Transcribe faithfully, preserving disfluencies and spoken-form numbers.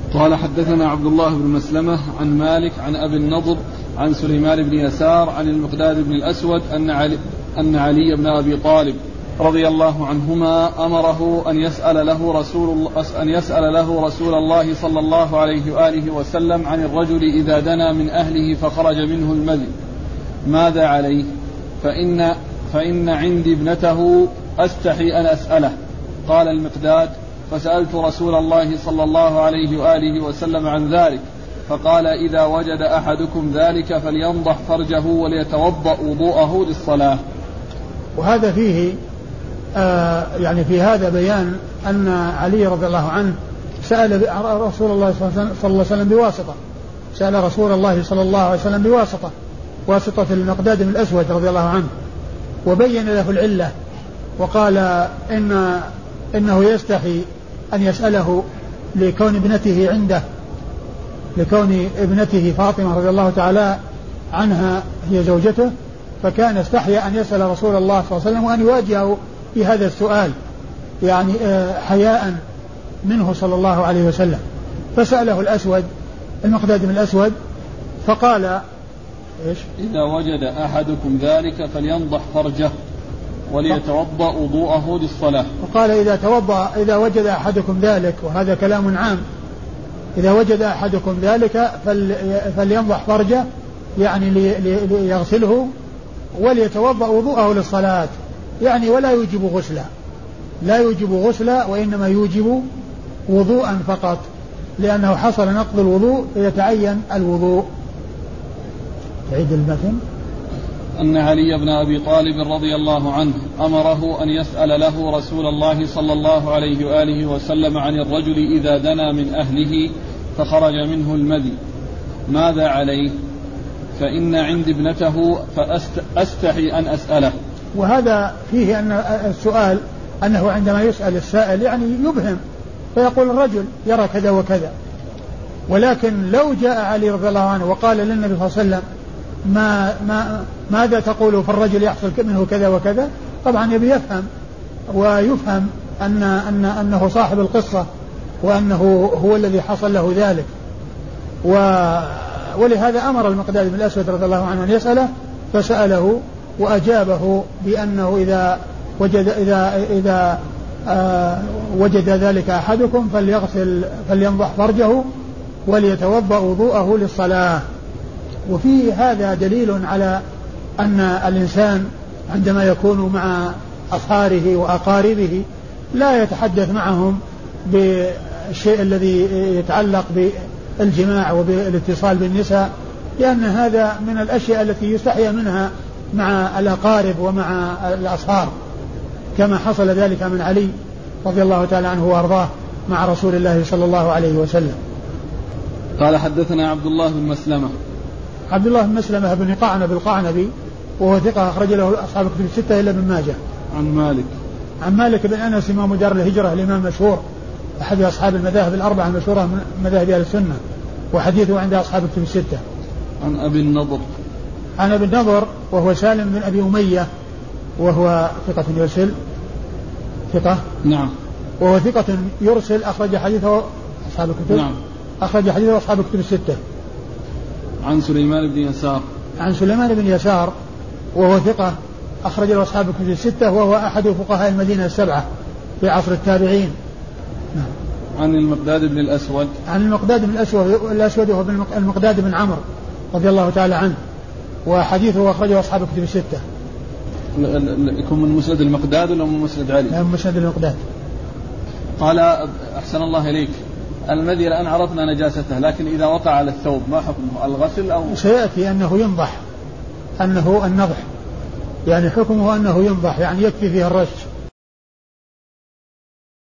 قال حدثنا عبد الله بن مسلمة عن مالك عن أبي النضر عن سليمان بن يسار عن المقداد بن الأسود أن علي, أن علي بن أبي طالب رضي الله عنهما أمره أن يسأل له رسول الله أن يسأل له رسول الله صلى الله عليه وآله وسلم عن الرجل إذا دنا من أهله فخرج منه المذي ماذا عليه؟ فإن فإن عندي ابنته أستحي أن أسأله. قال المقداد: فسألت رسول الله صلى الله عليه وآله وسلم عن ذلك فقال: إذا وجد أحدكم ذلك فلينضح فرجه وليتوضأ وضوءه للصلاة. وهذا فيه آه يعني في هذا بيان أن علي رضي الله عنه سأل رسول الله صلى الله عليه وسلم بواسطة سأل رسول الله صلى الله عليه وسلم بواسطة واسطة المقداد بن الأسود رضي الله عنه، وبين له العلة وقال إن إنه يستحي أن يسأله لكون ابنته عنده لكون ابنته فاطمة رضي الله تعالى عنها هي زوجته، فكان استحي أن يسأل رسول الله صلى الله عليه وسلم وأن يواجهه في هذا السؤال يعني حياء منه صلى الله عليه وسلم. فسأله الأسود المقداد بن الأسود فقال: إيش؟ إذا وجد أحدكم ذلك فلينضح فرجه وليتوضأ وضوءه للصلاة. وقال: إذا توضأ إذا وجد أحدكم ذلك، وهذا كلام عام، إذا وجد أحدكم ذلك فلينضح فرجه يعني ليغسله وليتوضأ وضوءه للصلاة، يعني ولا يوجب غسلا لا يوجب غسلا وإنما يوجب وضوءا فقط، لأنه حصل نقض الوضوء فيتعين الوضوء. عيد المثل أن علي بن أبي طالب رضي الله عنه أمره أن يسأل له رسول الله صلى الله عليه وآله وسلم عن الرجل إذا دنا من أهله فخرج منه المذي ماذا عليه؟ فإن عندي ابنته فأستحي أن أسأله. وهذا فيه أن السؤال أنه عندما يسأل السائل يعني يبهم، فيقول الرجل يرى كذا وكذا، ولكن لو جاء علي رضي الله عنه وقال للنبي صلى الله عليه وسلم ما ما ماذا تقول في الرجل يحصل منه كذا وكذا، طبعا يبي يفهم ويفهم أن أن أنه صاحب القصة وأنه هو الذي حصل له ذلك. و ولهذا أمر المقداد بن الأسود رضي الله عنه أن يسأله، فسأله وأجابه بأنه إذا وجد إذا إذا آه وجد ذلك أحدكم فليغسل فلينضح فرجه وليتوضأ وضوءه للصلاة. وفي هذا دليل على أن الإنسان عندما يكون مع أصهاره وأقاربه لا يتحدث معهم بالشيء الذي يتعلق بالجماع وبالاتصال بالنساء، لأن هذا من الأشياء التي يستحيا منها مع الأقارب ومع الأصهار، كما حصل ذلك من علي رضي الله تعالى عنه وأرضاه مع رسول الله صلى الله عليه وسلم. قال حدثنا عبد الله بن مسلمة عبد الله بن مسلمة بن قعنب القعنبي وهو ثقة أخرج له أصحاب الكتب الستة إلا ابن ماجه. عن مالك عن مالك بن أنس إمام دار الهجرة الإمام مشهور أحد أصحاب المذاهب الأربعة المشهورة من مذاهب أهل السنة، وحديثه عند أصحاب الكتب الستة. عن أبي النضر عن أبي النضر وهو سالم بن أبي أمية وهو ثقة يرسل ثقة نعم وهو ثقة يرسل أخرج حديثه أصحاب الكتب نعم أخرج حديثه أصحاب الكتب الستة. عن سليمان بن يسار عن سليمان بن يسار وهو ثقة أخرج له أصحاب الكتب الستة وهو أحد فقهاء المدينة السبعة في عصر التابعين. نعم. عن المقداد بن الأسود عن المقداد بن الأسود الأسود وهو المقداد بن عمرو رضي الله تعالى عنه، وحديثه أخرجه أصحاب الكتب الستة. يكون من مسند المقداد ولا من مسند علي؟ لا من مسند المقداد. قال أحسن الله إليك، المذي الآن عرفنا نجاسته، لكن إذا وقع على الثوب ما حكمه؟ الغسل أو سيأتي أنه ينضح، أنه النضح يعني حكمه أنه ينضح، يعني يكفي فيه الرش